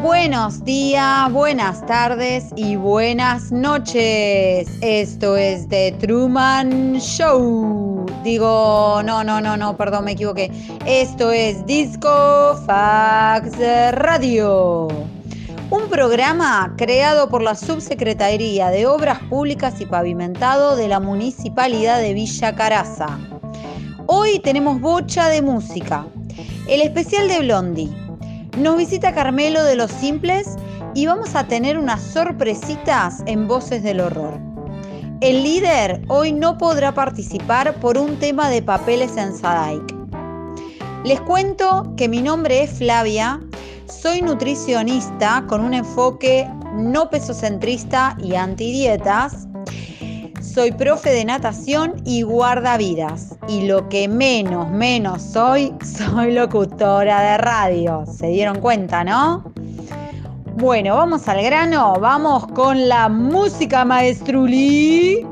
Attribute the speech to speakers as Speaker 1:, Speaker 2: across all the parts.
Speaker 1: Buenos días, buenas tardes y buenas noches. Esto es The Truman Show. Perdón, me equivoqué. Esto es Disco Fax Radio. Un programa creado por la Subsecretaría de Obras Públicas y Pavimentado de la Municipalidad de Villa Caraza. Hoy tenemos bocha de música. El especial de Blondie. Nos visita Carmelo de Los Simples y vamos a tener unas sorpresitas en Voces del Horror. El líder hoy no podrá participar por un tema de papeles en Sadaic. Les cuento que mi nombre es Flavia, soy nutricionista con un enfoque no pesocentrista y antidietas. Soy profe de natación y guardavidas. Y lo que menos soy locutora de radio. ¿Se dieron cuenta, no? Bueno, vamos al grano. Vamos con la música, maestruli.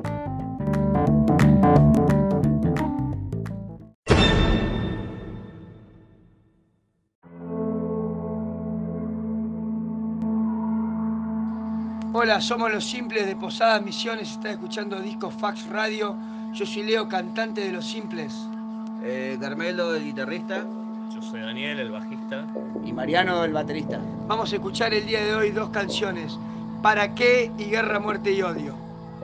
Speaker 2: Hola, somos Los Simples de Posadas Misiones, está escuchando Disco Fax Radio. Yo soy Leo, cantante de Los Simples.
Speaker 3: Carmelo, el guitarrista.
Speaker 4: Yo soy Daniel, el bajista.
Speaker 3: Y Mariano, el baterista.
Speaker 2: Vamos a escuchar el día de hoy dos canciones, ¿Para qué? Y Guerra, Muerte y Odio.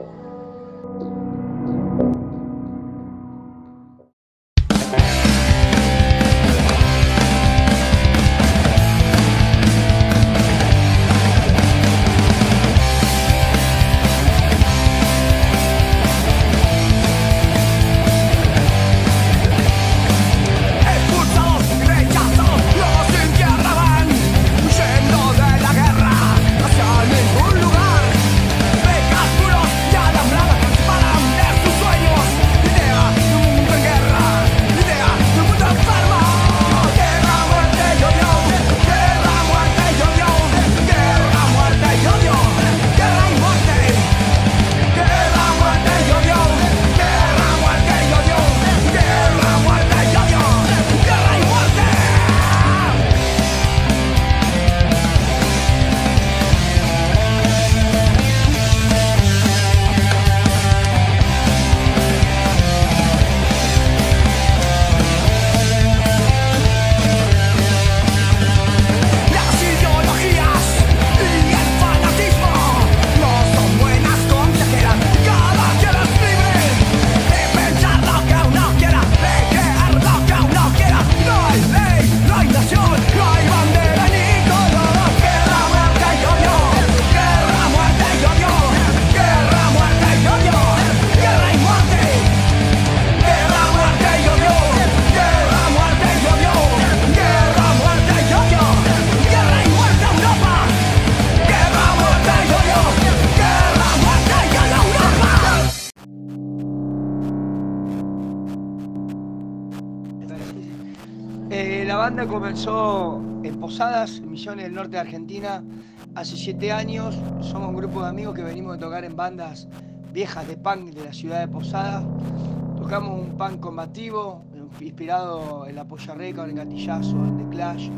Speaker 2: La banda comenzó en Posadas, en Misiones del Norte de Argentina, hace 7 años. Somos un grupo de amigos que venimos de tocar en bandas viejas de punk de la ciudad de Posadas. Tocamos un punk combativo, inspirado en la Polla Records, en Gatillazo, en The Clash.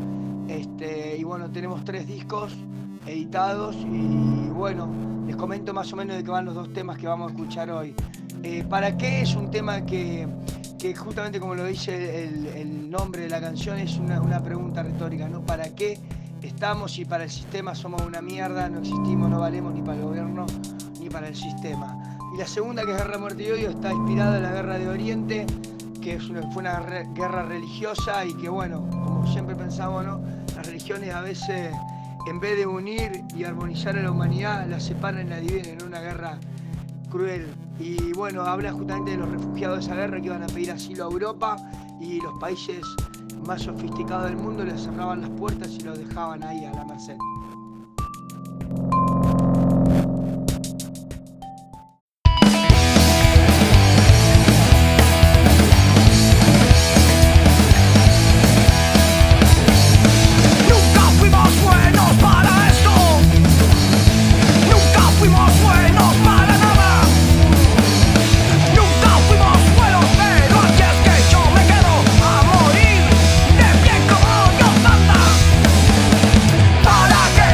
Speaker 2: Y bueno, tenemos 3 discos editados y bueno, les comento más o menos de qué van los 2 temas que vamos a escuchar hoy. ¿Para qué? Es un tema que justamente como lo dice el nombre de la canción, es una pregunta retórica, ¿no? ¿Para qué estamos si para el sistema somos una mierda, no existimos, no valemos ni para el gobierno ni para el sistema? Y la segunda, que es Guerra, Muerte y Odio, está inspirada en la Guerra de Oriente, que fue una guerra religiosa y que bueno, como siempre pensamos, ¿no? Las religiones a veces, en vez de unir y armonizar a la humanidad, la separan y la dividen en una guerra cruel. Y bueno, habla justamente de los refugiados de esa guerra que iban a pedir asilo a Europa y los países más sofisticados del mundo les cerraban las puertas y los dejaban ahí a la merced.
Speaker 5: ¿Para qué?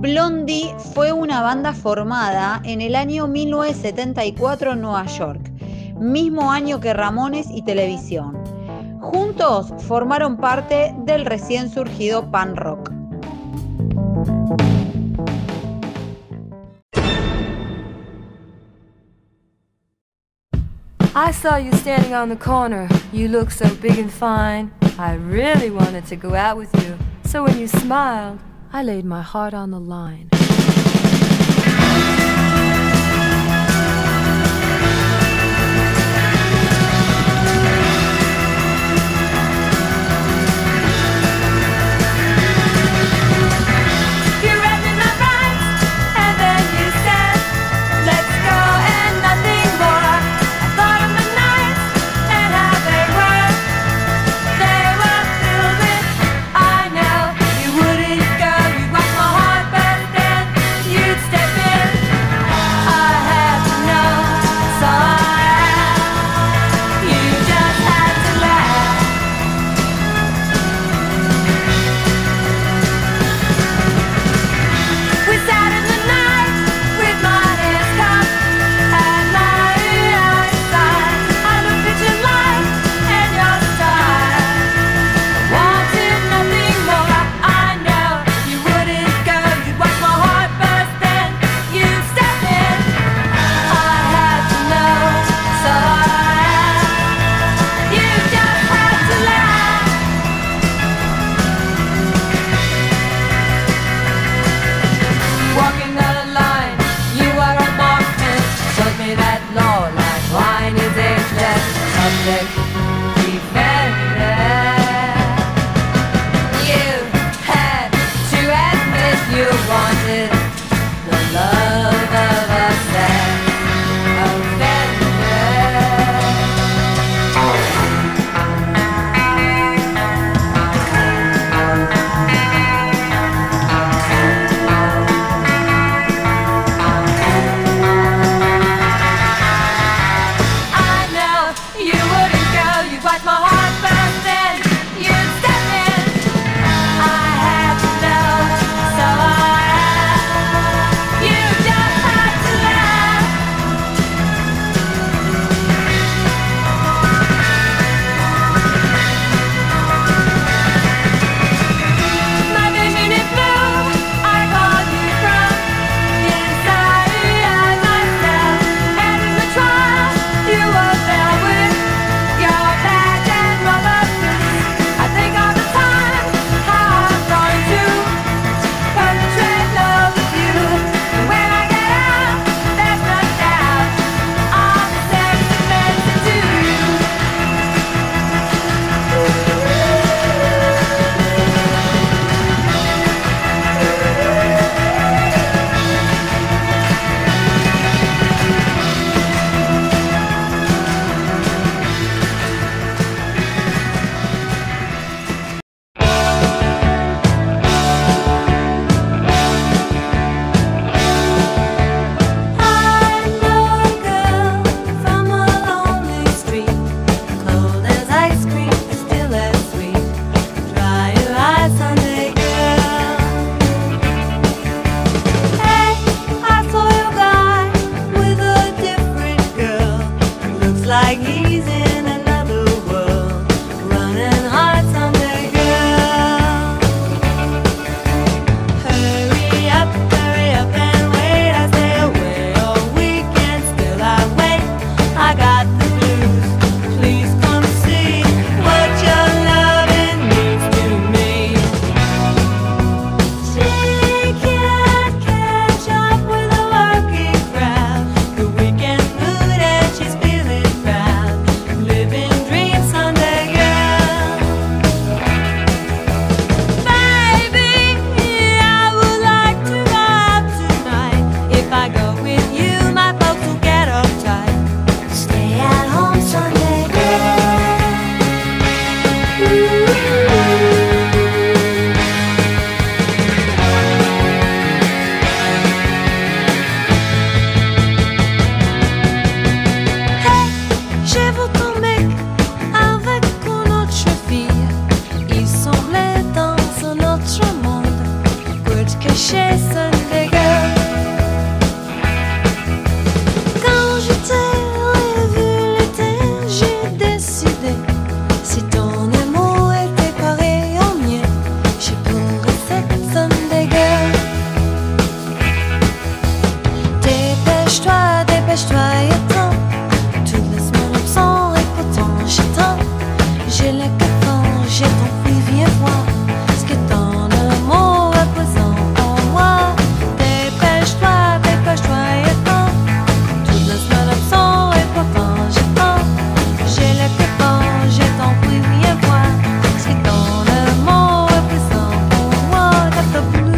Speaker 1: Blondie fue una banda formada en el año 1974 en Nueva York, mismo año que Ramones y Televisión. Juntos formaron parte del recién surgido punk rock.
Speaker 5: I saw you standing on the corner. You looked so big and fine. I really wanted to go out with you. So when you smiled, I laid my heart on the line.
Speaker 6: You wouldn't go.
Speaker 5: J'ai le cafard, j'ai ton prix, viens voir ce que ton amour représente en moi. Dépêche-toi, dépêche-toi et prends toute la semaine absent et pourtant j'attends. J'ai le cafard, j'ai ton prix, viens voir ce que ton amour représente en moi. Dr. Blues.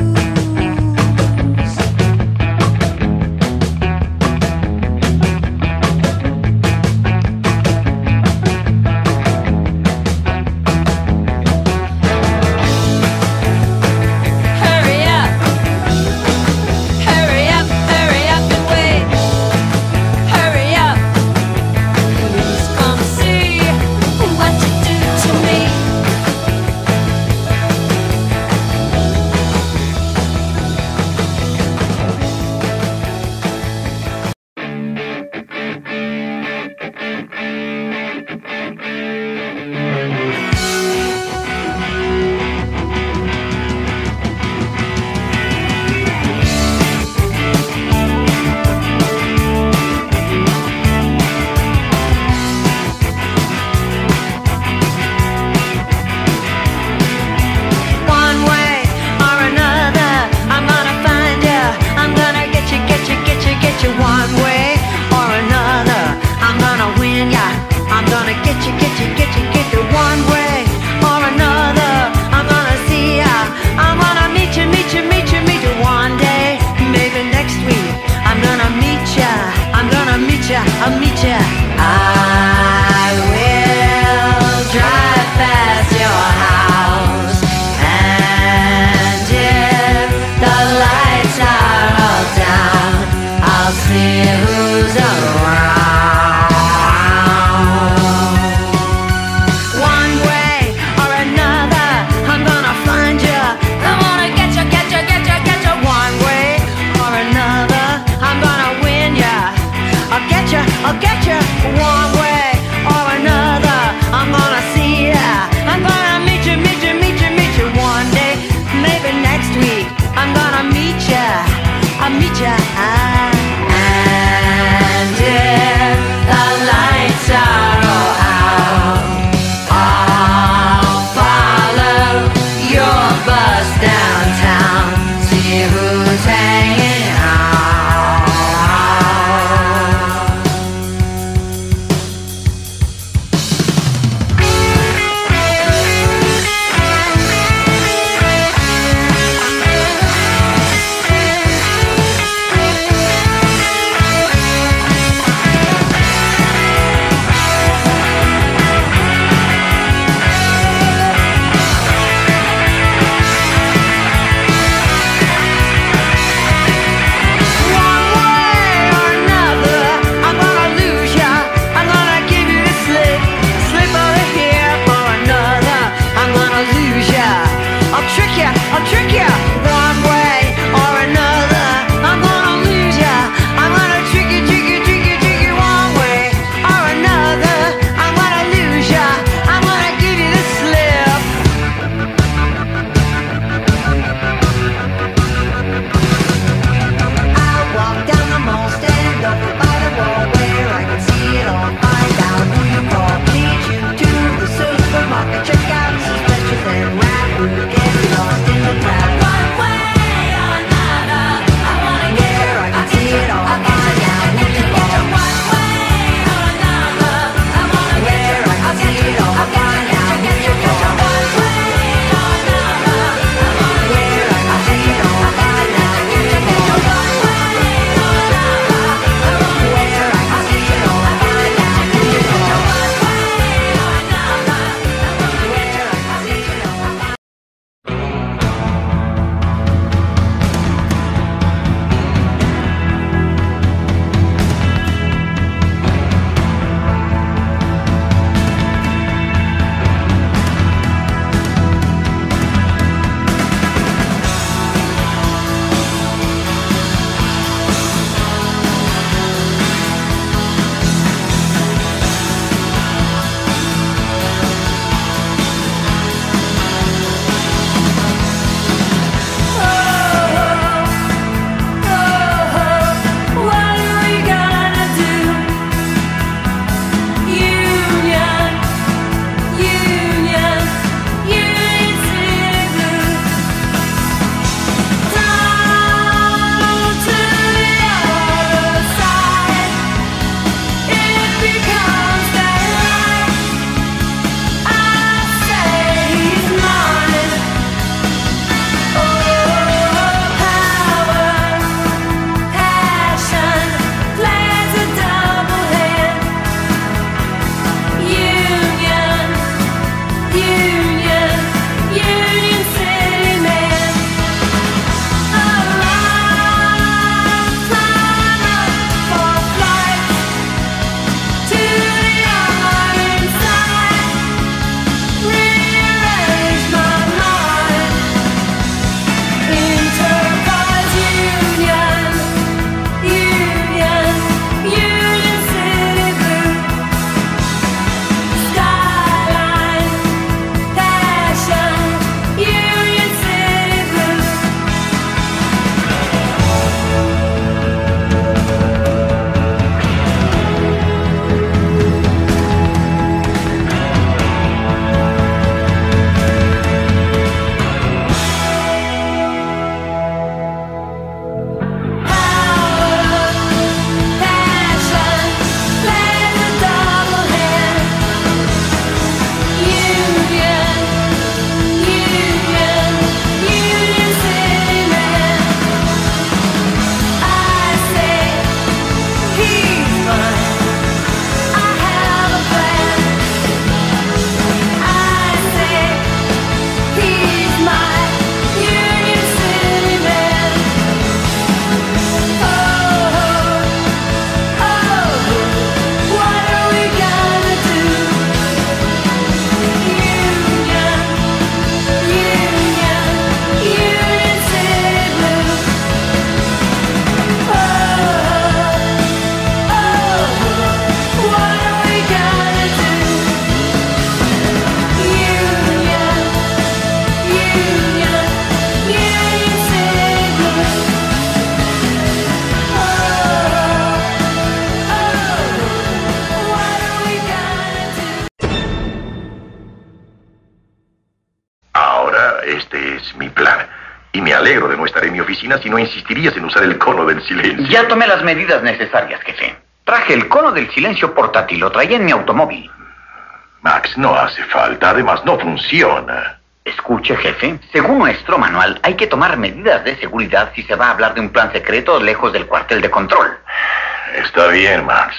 Speaker 6: este es mi plan. Y me alegro de no estar en mi oficina si no insistirías en usar el cono del silencio.
Speaker 7: Ya tomé las medidas necesarias, jefe. Traje el cono del silencio portátil, lo traía en mi automóvil.
Speaker 6: Max, no hace falta, además no funciona.
Speaker 7: Escuche, jefe, según nuestro manual, hay que tomar medidas de seguridad si se va a hablar de un plan secreto lejos del cuartel de control.
Speaker 6: Está bien, Max.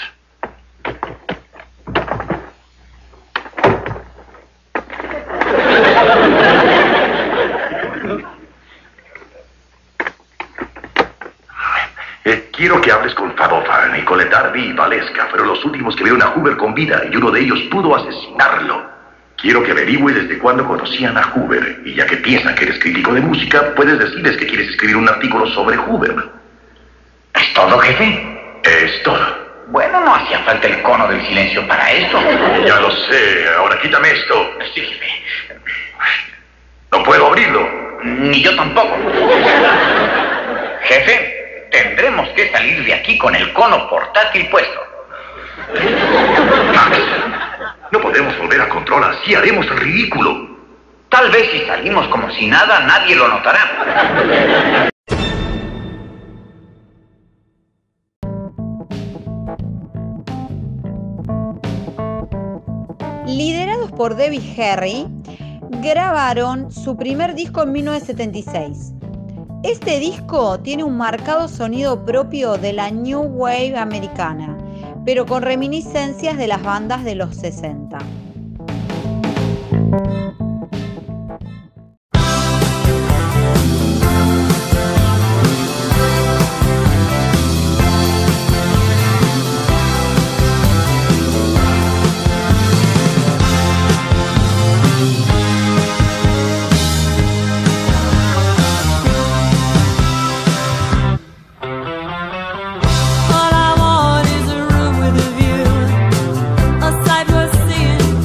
Speaker 6: Quiero que hables con Fadofan y con Darby y Valeska, pero los últimos que vieron a Hoover con vida y uno de ellos pudo asesinarlo. Quiero que averigües desde cuándo conocían a Hoover, y ya que piensan que eres crítico de música, puedes decirles que quieres escribir un artículo sobre Hoover.
Speaker 7: ¿Es todo, jefe?
Speaker 6: Es todo.
Speaker 7: Bueno, no hacía falta el cono del silencio para esto.
Speaker 6: Ya lo sé, ahora quítame esto.
Speaker 7: Sí, jefe.
Speaker 6: No puedo abrirlo.
Speaker 7: Ni yo tampoco. Jefe, tendremos que salir de aquí con el cono portátil puesto.
Speaker 6: Max, no podemos volver a control así, haremos el ridículo.
Speaker 7: Tal vez si salimos como si nada, nadie lo notará.
Speaker 1: Liderados por Debbie Harry, grabaron su primer disco en 1976. Este disco tiene un marcado sonido propio de la New Wave americana, pero con reminiscencias de las bandas de los 60.
Speaker 5: All I want is a room with a view, a sight worth seeing.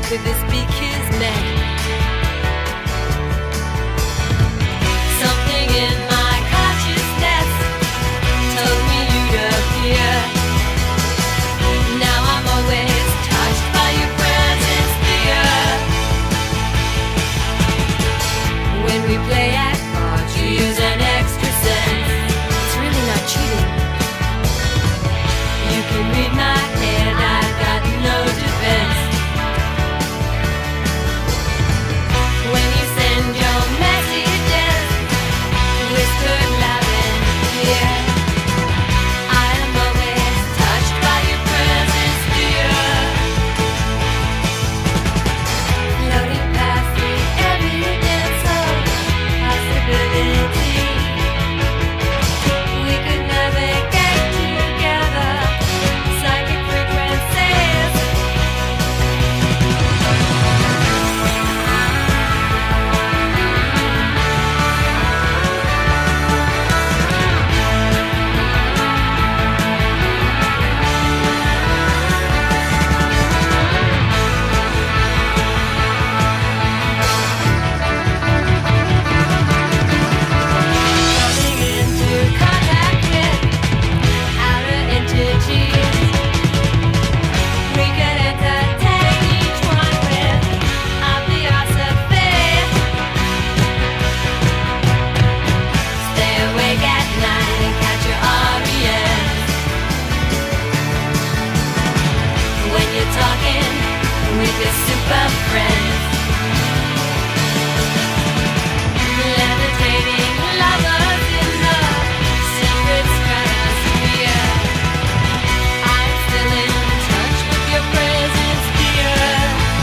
Speaker 5: with his beak, his neck. Something in my consciousness told me you'd appear. Now I'm always touched by your presence, dear. When we play at cards, you use an extra sense. It's really not cheating. You can read my head, I've got no defense. When you send your messages, whispered loud and clear, I am always touched by your presence, dear. Floating past the evidence of possibility, we could navigate together, psychic frequencies. Coming into contact with outer entities, we could entertain each one with our philosophy. Stay awake at night and catch your REMs. When you're talking with your super friends, levitating lovers in the secret stratosphere. I'm still in touch with your presence, dear.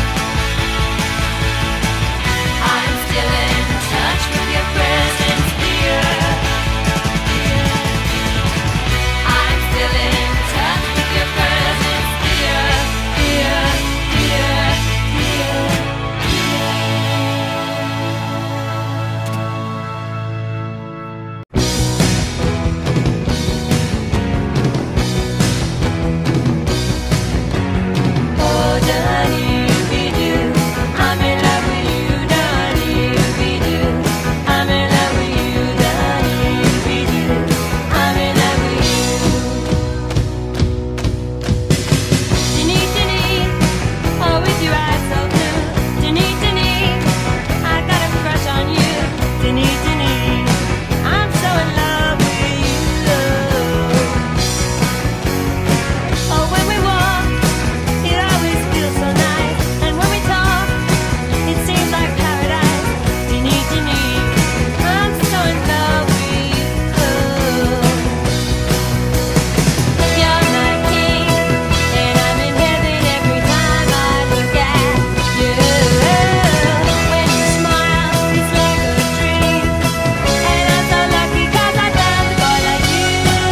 Speaker 5: I'm still in touch with your presence, dear. I'm still in touch with your presence, dear. Dear, dear, dear, oh, da-dee-doo-doo, I'm in love with you, da-dee-doo-doo. I'm in love with you, da-dee-doo-doo. I'm in love with you. Dee-dee-dee, oh, with your eyes so blue. Dee-dee-dee, I got a crush on you. Dee-dee-dee, I'm so in love with you. Oh, when we walk, it always feels so nice, and when we talk, it seems like paradise. Dee-dee-dee, I'm so in love with you. You're my king, and I'm in heaven every time I look at you. When you smile, it's like a dream, and I'm so lucky 'cause I found a boy like you.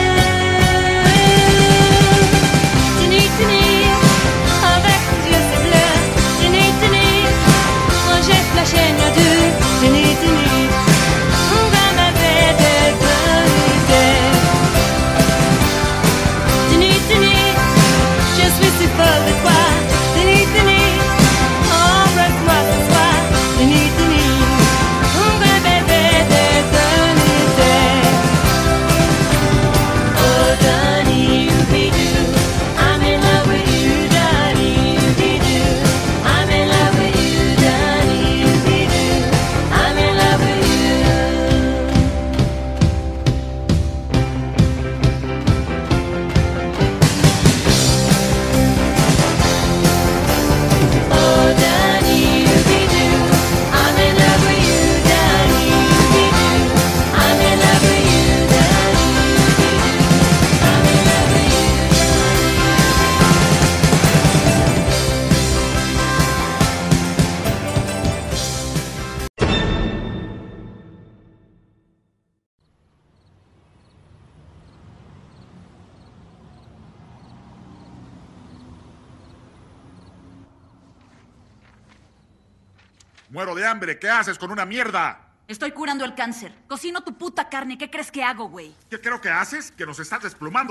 Speaker 5: Dee-dee-dee, avec tes yeux si bleus. Dee-dee-dee, moi j'ai flashé nos deux. Dee-dee-dee, on va m'appeler de vérité. Dee-dee-dee, je suis si folle de toi. Dee-dee-dee, embrasse-moi ce soir. Dee-dee-dee, on va m'appeler de vérité. Oh, da-dee-doo-doo, I'm in love with you, da-dee-doo-doo. I'm in love with you, da-dee-doo-doo. I'm in love with you. Oh, da-dee-doo-doo, I'm in love with you, da-dee-doo-doo. I'm in love with you, da-dee-doo-doo. I'm in love with you.
Speaker 8: Muero de hambre. ¿Qué haces con una mierda?
Speaker 9: Estoy curando el cáncer. Cocino tu puta carne. ¿Qué crees que hago, güey?
Speaker 8: ¿Qué creo que haces? Que nos estás desplumando.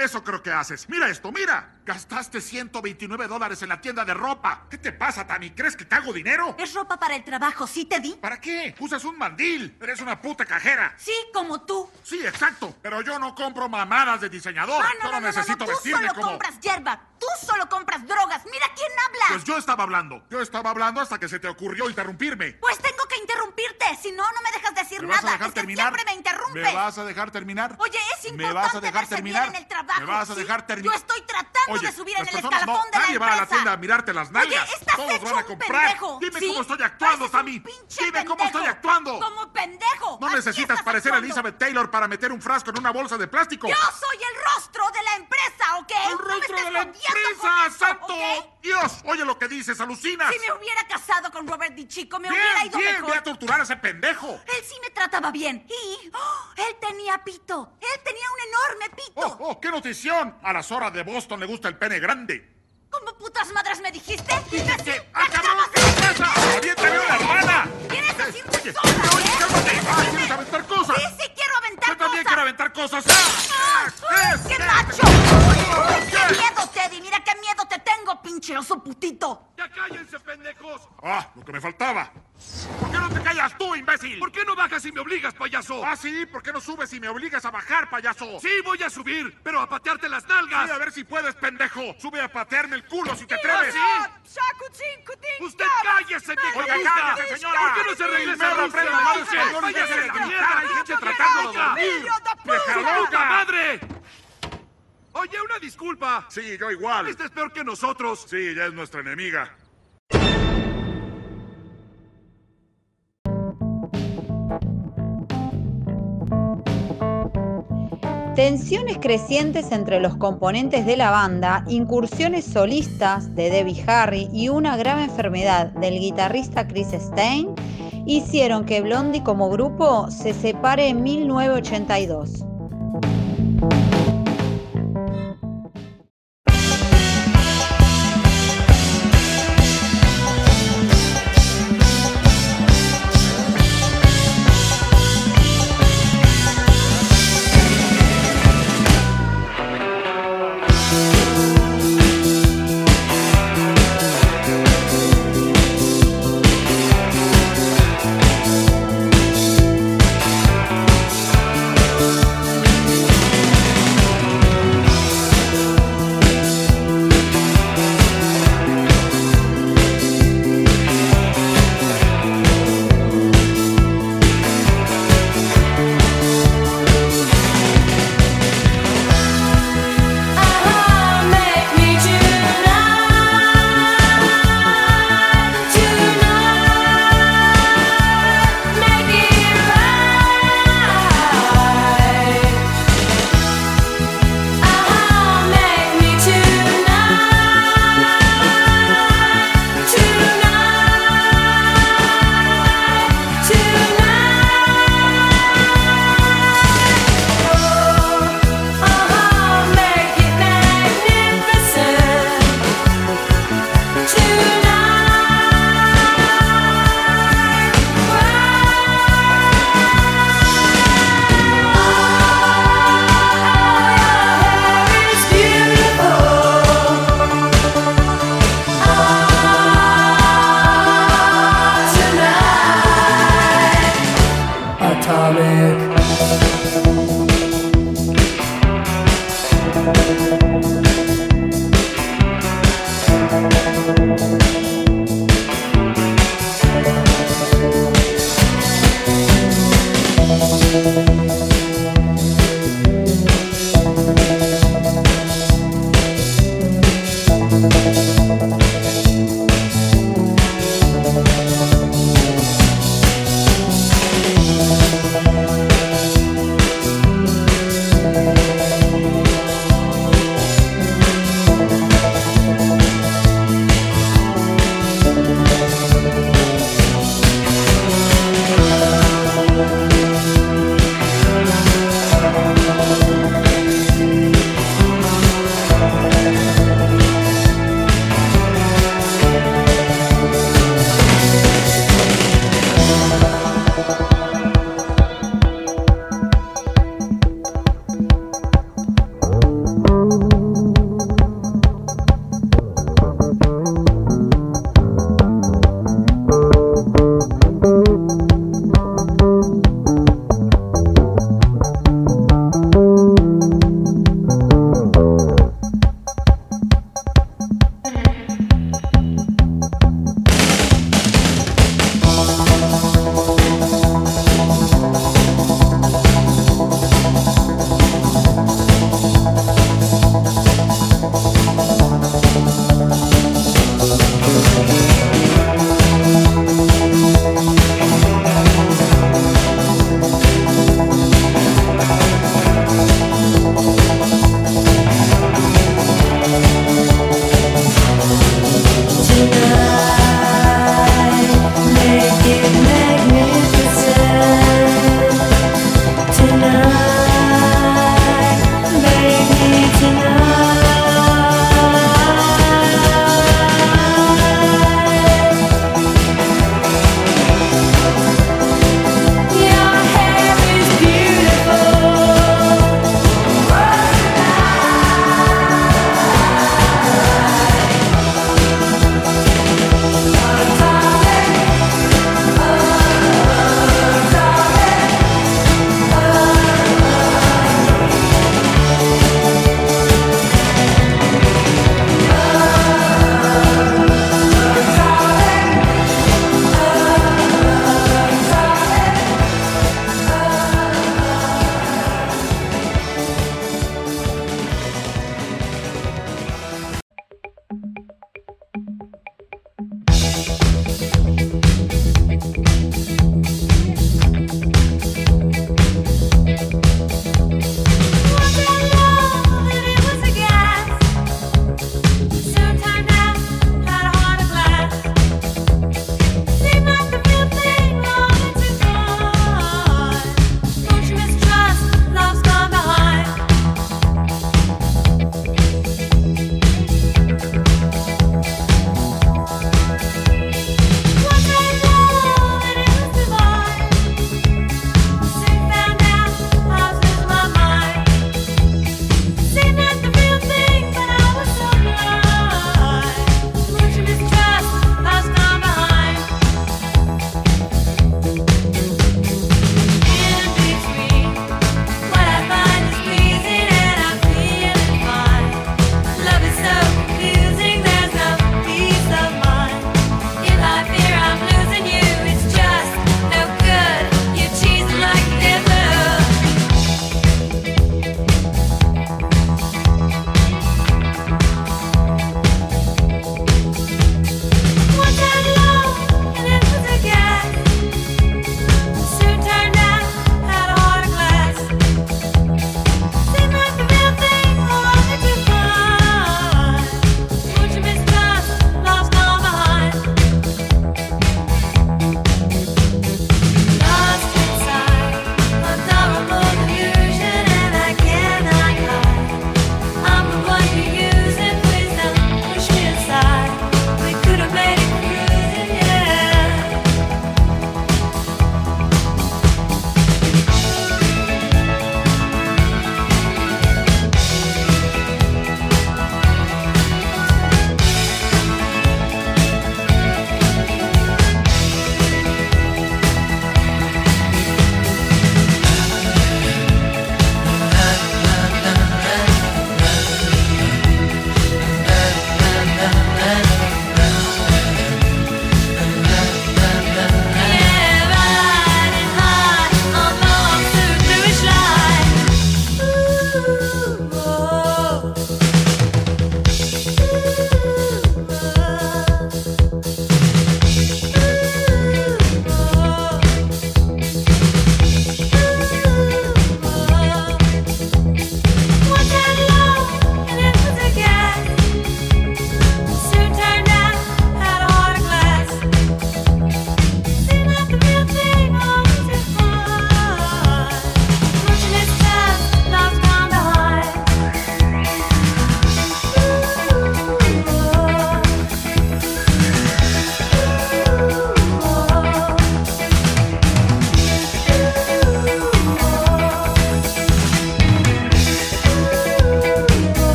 Speaker 8: Eso creo que haces. Mira esto, mira. Gastaste $129 en la tienda de ropa. ¿Qué te pasa, Tammy? ¿Crees que cago dinero?
Speaker 9: Es ropa para el trabajo, ¿sí te di?
Speaker 8: ¿Para qué? Usas un mandil. Eres una puta cajera.
Speaker 9: Sí, como tú.
Speaker 8: Sí, exacto. Pero yo no compro mamadas de diseñador. Solo necesito vestirme
Speaker 9: Tú solo compras hierba. Tú solo compras drogas. Mira quién habla.
Speaker 8: Pues yo estaba hablando. Yo estaba hablando hasta que se te ocurrió interrumpirme.
Speaker 9: Pues tengo que interrumpirte. Si no, no me dejas decir
Speaker 8: ¿Me vas a
Speaker 9: nada.
Speaker 8: dejar
Speaker 9: Es que
Speaker 8: terminar?
Speaker 9: siempre me interrumpes.
Speaker 8: ¿Me vas a dejar terminar?
Speaker 9: Oye, es importante
Speaker 8: ¿Me vas a dejar
Speaker 9: verse
Speaker 8: terminar?
Speaker 9: bien en el trabajo.
Speaker 8: ¿Me vas a
Speaker 9: ¿sí?
Speaker 8: dejar terminar?
Speaker 9: Yo estoy tratando
Speaker 8: Oye,
Speaker 9: de subir
Speaker 8: las
Speaker 9: en el
Speaker 8: personas
Speaker 9: escalafón de la
Speaker 8: nadie va a la
Speaker 9: empresa.
Speaker 8: tienda a mirarte las nalgas.
Speaker 9: Oye, estás
Speaker 8: Todos
Speaker 9: hecho
Speaker 8: van a
Speaker 9: un
Speaker 8: comprar.
Speaker 9: pendejo.
Speaker 8: Dime
Speaker 9: ¿sí?
Speaker 8: cómo estoy actuando,
Speaker 9: Pareces
Speaker 8: Tammy.
Speaker 9: un pinche
Speaker 8: Dime cómo estoy
Speaker 9: pendejo.
Speaker 8: actuando.
Speaker 9: Como pendejo.
Speaker 8: No
Speaker 9: Así
Speaker 8: necesitas
Speaker 9: estás
Speaker 8: parecer a
Speaker 9: actuando.
Speaker 8: Elizabeth Taylor para meter un frasco en una bolsa de plástico.
Speaker 9: Yo soy el rostro de la empresa, ¿ok?
Speaker 8: ¡El
Speaker 9: No me
Speaker 8: rostro
Speaker 9: estés
Speaker 8: de la
Speaker 9: jodiendo
Speaker 8: empresa,
Speaker 9: con eso,
Speaker 8: santo!
Speaker 9: ¿ok?
Speaker 8: Dios, oye lo que dices, alucinas.
Speaker 9: Si me hubiera casado con Robert DiCicco, me hubiera
Speaker 8: Bien,
Speaker 9: ido
Speaker 8: bien,
Speaker 9: mejor.
Speaker 8: ve a torturar a ese pendejo.
Speaker 9: Él sí me trataba bien. Y él tenía pito. Él tenía un enorme pito.
Speaker 8: Oh, qué notición. A las horas de Boston le gusta el pene grande.
Speaker 9: ¿Cómo putas madres me dijiste?
Speaker 8: ¿Qué? ¡Ah, cabrón! ¿Qué te pasa? ¡Aviéntame una hermana!
Speaker 9: ¿Quieres decirme
Speaker 8: Oye,
Speaker 9: sola,
Speaker 8: oye, cálmate. ¡Ah, quieres aventar cosas!
Speaker 9: Sí, sí quiero aventar
Speaker 8: Yo también
Speaker 9: cosas.
Speaker 8: quiero aventar cosas. ¡Ah!
Speaker 9: ¡Qué
Speaker 8: ¿Qué?
Speaker 9: macho!
Speaker 8: ¿Qué?
Speaker 9: ¡Qué miedo, Teddy! Mira qué miedo te tengo, pinche oso putito.
Speaker 8: ¡Ya cállense, pendejos! ¡Ah, lo que me faltaba! ¿Por qué no te callas tú, imbécil? ¿Por qué no bajas si me obligas, payaso? Ah, sí, ¿por qué no subes si me obligas a bajar, payaso? Sí, voy a subir, pero a patearte las nalgas. Sí, a ver si puedes, pendejo. Sube a patearme el culo si te atreves. ¿Ah, sí? ¡Usted cállese, vieja! Oiga, cállese, señora. ¿Por qué no se regresa a Rusia? ¡Váyase a la mierda! ¡Hay gente tratando de dormir! ¡Vieja loca! ¡Madre! Oye, una disculpa. Sí, yo igual. Esta es peor que nosotros. Sí, ella es nuestra enemiga.
Speaker 1: Tensiones crecientes entre los componentes de la banda, incursiones solistas de Debbie Harry y una grave enfermedad del guitarrista Chris Stein hicieron que Blondie como grupo se separe en 1982.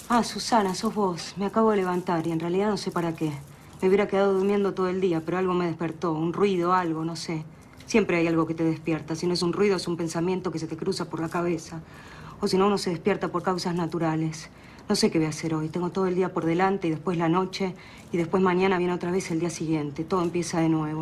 Speaker 10: Ah, Susana, sos vos. Me acabo de levantar y en realidad no sé para qué. Me hubiera quedado durmiendo todo el día, pero algo me despertó. Un ruido, algo, no sé. Siempre hay algo que te despierta. Si no es un ruido, es un pensamiento que se te cruza por la cabeza. O si no, uno se despierta por causas naturales. No sé qué voy a hacer hoy. Tengo todo el día por delante y después la noche. Y después mañana viene otra vez el día siguiente. Todo empieza de nuevo.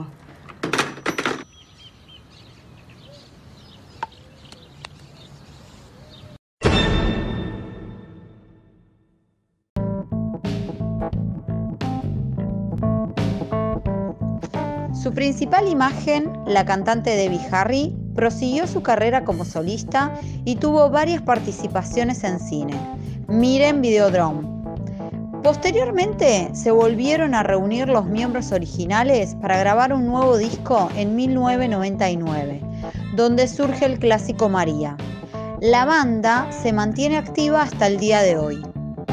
Speaker 1: Su principal imagen, la cantante Debbie Harry, prosiguió su carrera como solista y tuvo varias participaciones en cine. Miren Videodrome. Posteriormente se volvieron a reunir los miembros originales para grabar un nuevo disco en 1999, donde surge el clásico María. La banda se mantiene activa hasta el día de hoy.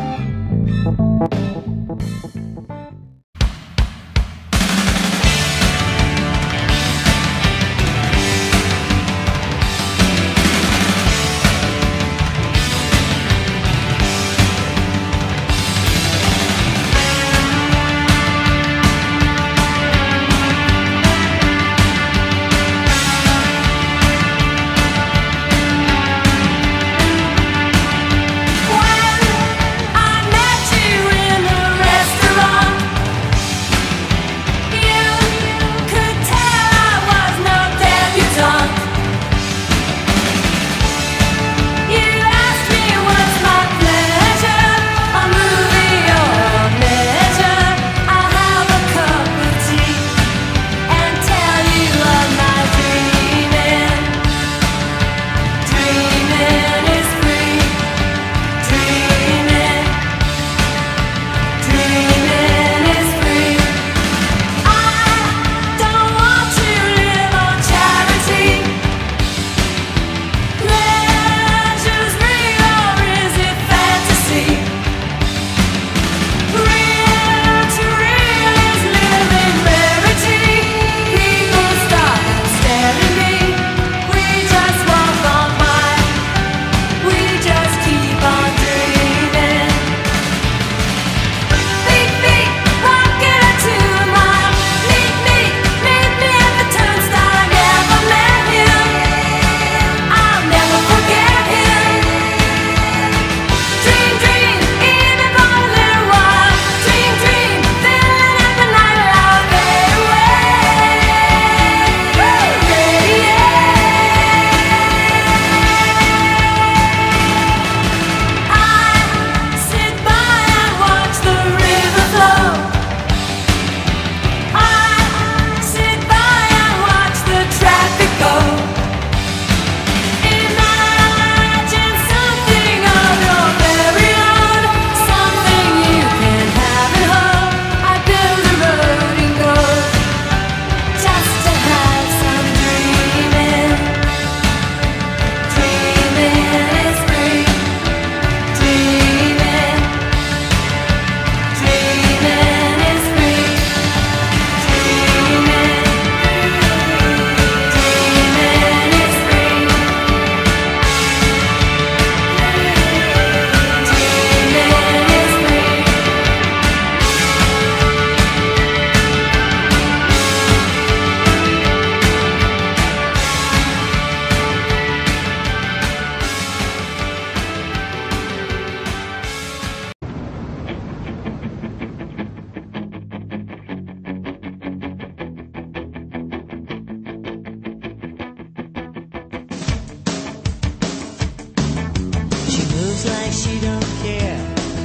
Speaker 11: moves like she don't care.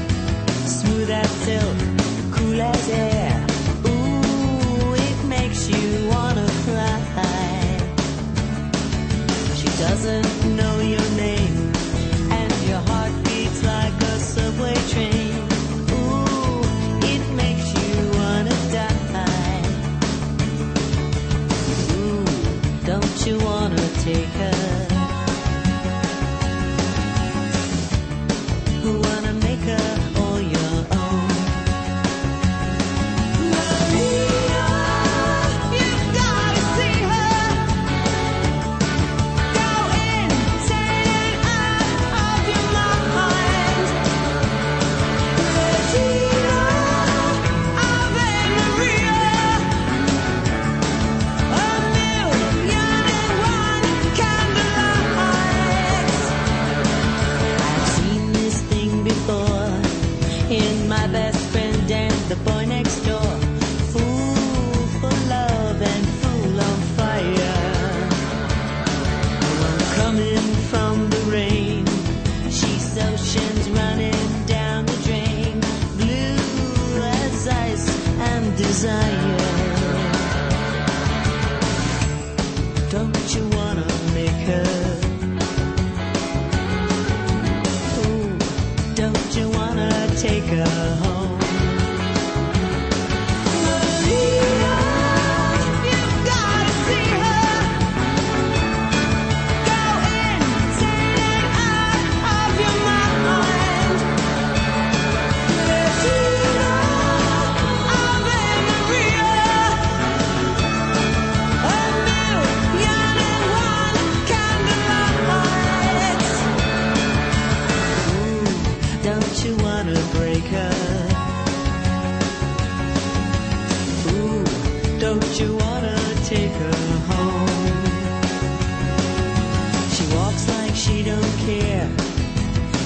Speaker 11: Smooth as silk, cool as air. Ooh, it makes you wanna cry. She doesn't know your name, and your heart beats like a subway train. Ooh, it makes you wanna die. Ooh, don't you wanna take her? Wanna make her all your own. Maria, you've gotta see her. Go insane,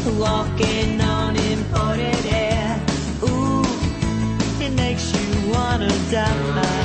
Speaker 11: walking on imported air. Ooh, it makes you wanna die.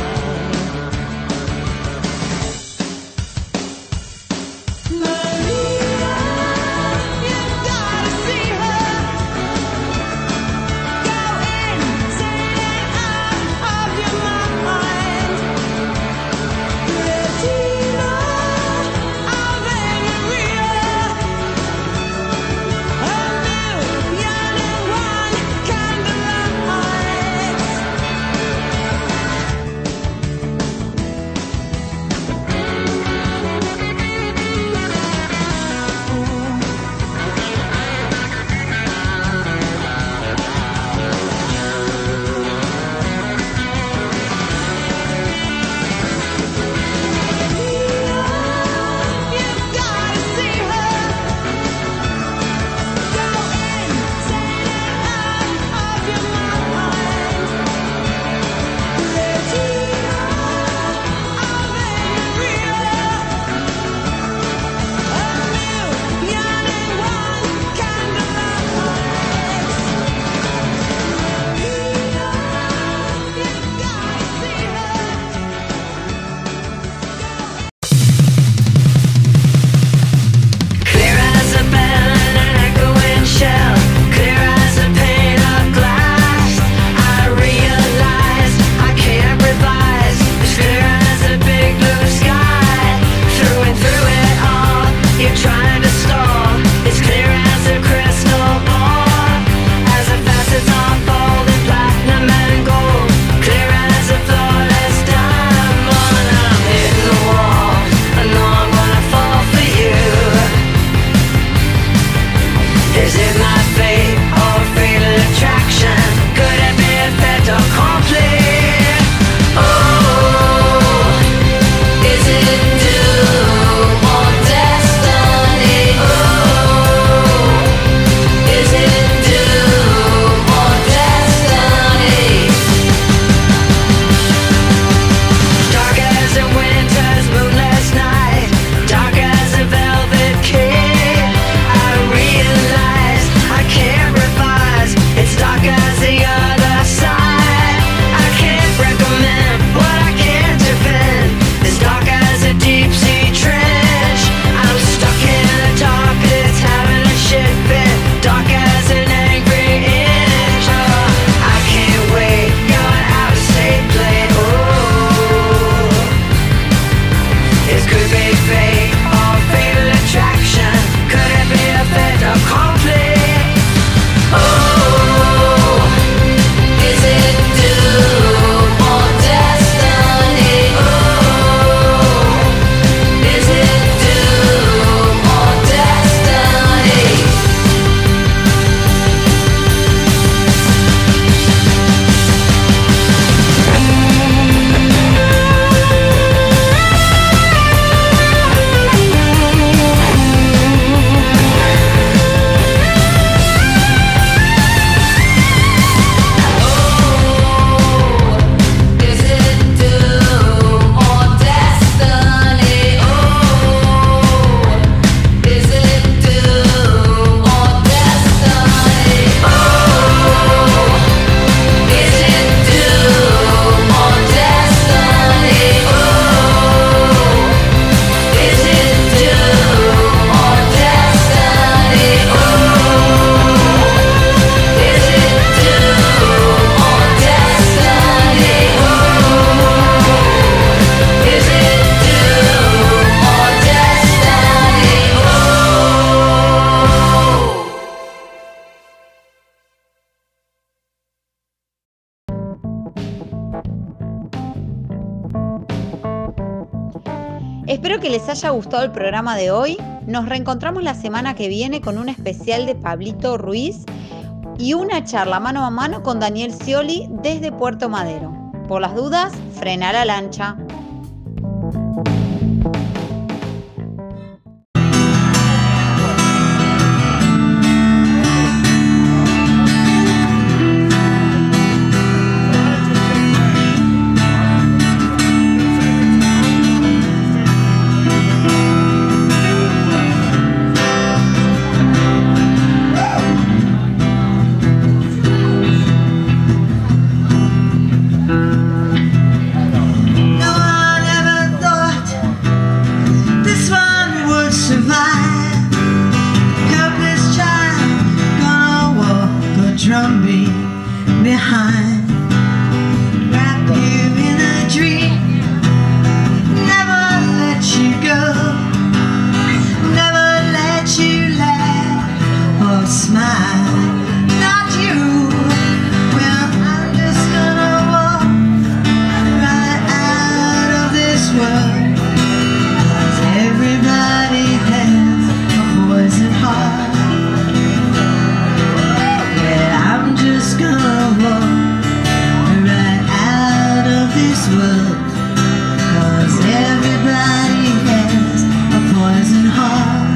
Speaker 1: Espero que les haya gustado el programa de hoy. Nos reencontramos la semana que viene con un especial de Pablito Ruiz y una charla mano a mano con Daniel Scioli desde Puerto Madero. Por las dudas, frena la lancha.
Speaker 11: never let you laugh or smile. Not you. Well, I'm just gonna walk right out of this world, 'cause everybody has a poison heart. Yeah, I'm just gonna walk right out of this world, 'cause everybody has a poison heart.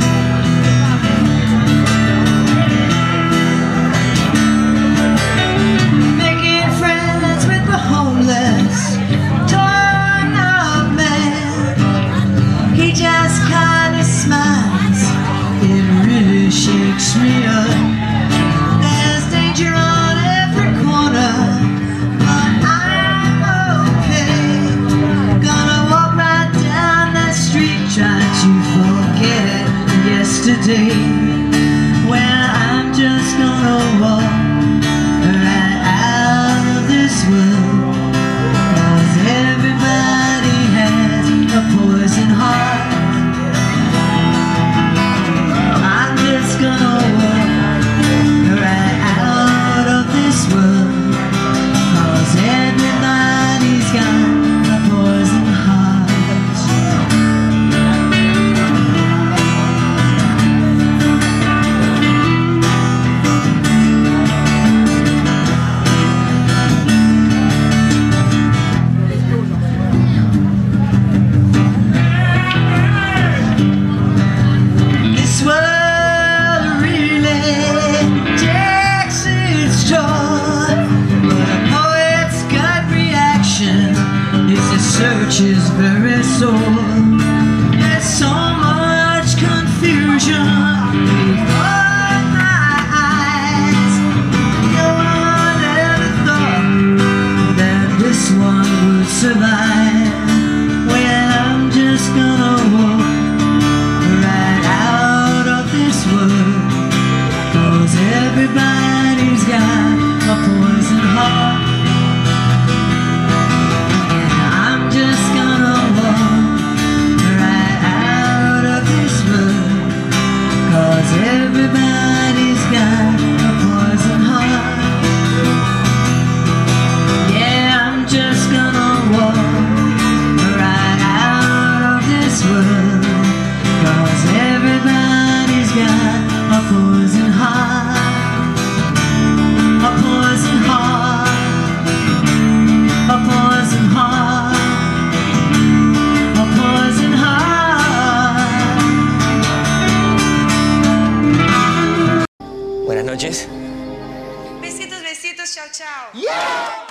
Speaker 11: Making friends with the homeless, torn up man. He just kinda smiles, it really shakes me up. There's danger on every corner, but I'm okay. Gonna walk right down that street, try to forget yesterday. Well, I'm just gonna walk right out of this world, 'cause everybody has a poison heart. I'm just gonna walk right out of this world, 'cause everybody's got a poison heart. This world really takes its toll, but a poet's gut reaction is the search is very sore. There's so much confusion before my eyes. No one ever thought that this one would survive. Well, I'm just gonna walk right out of this world, 'cause everybody's got a poison heart. And I'm just gonna walk right out of this world, 'cause everybody's got a poison heart. Yeah, I'm just gonna walk right out of this world, 'cause everybody's got a poison heart. A poison heart. A poison heart. A poison heart.
Speaker 12: Buenas noches.
Speaker 10: Besitos, besitos, chao, chao.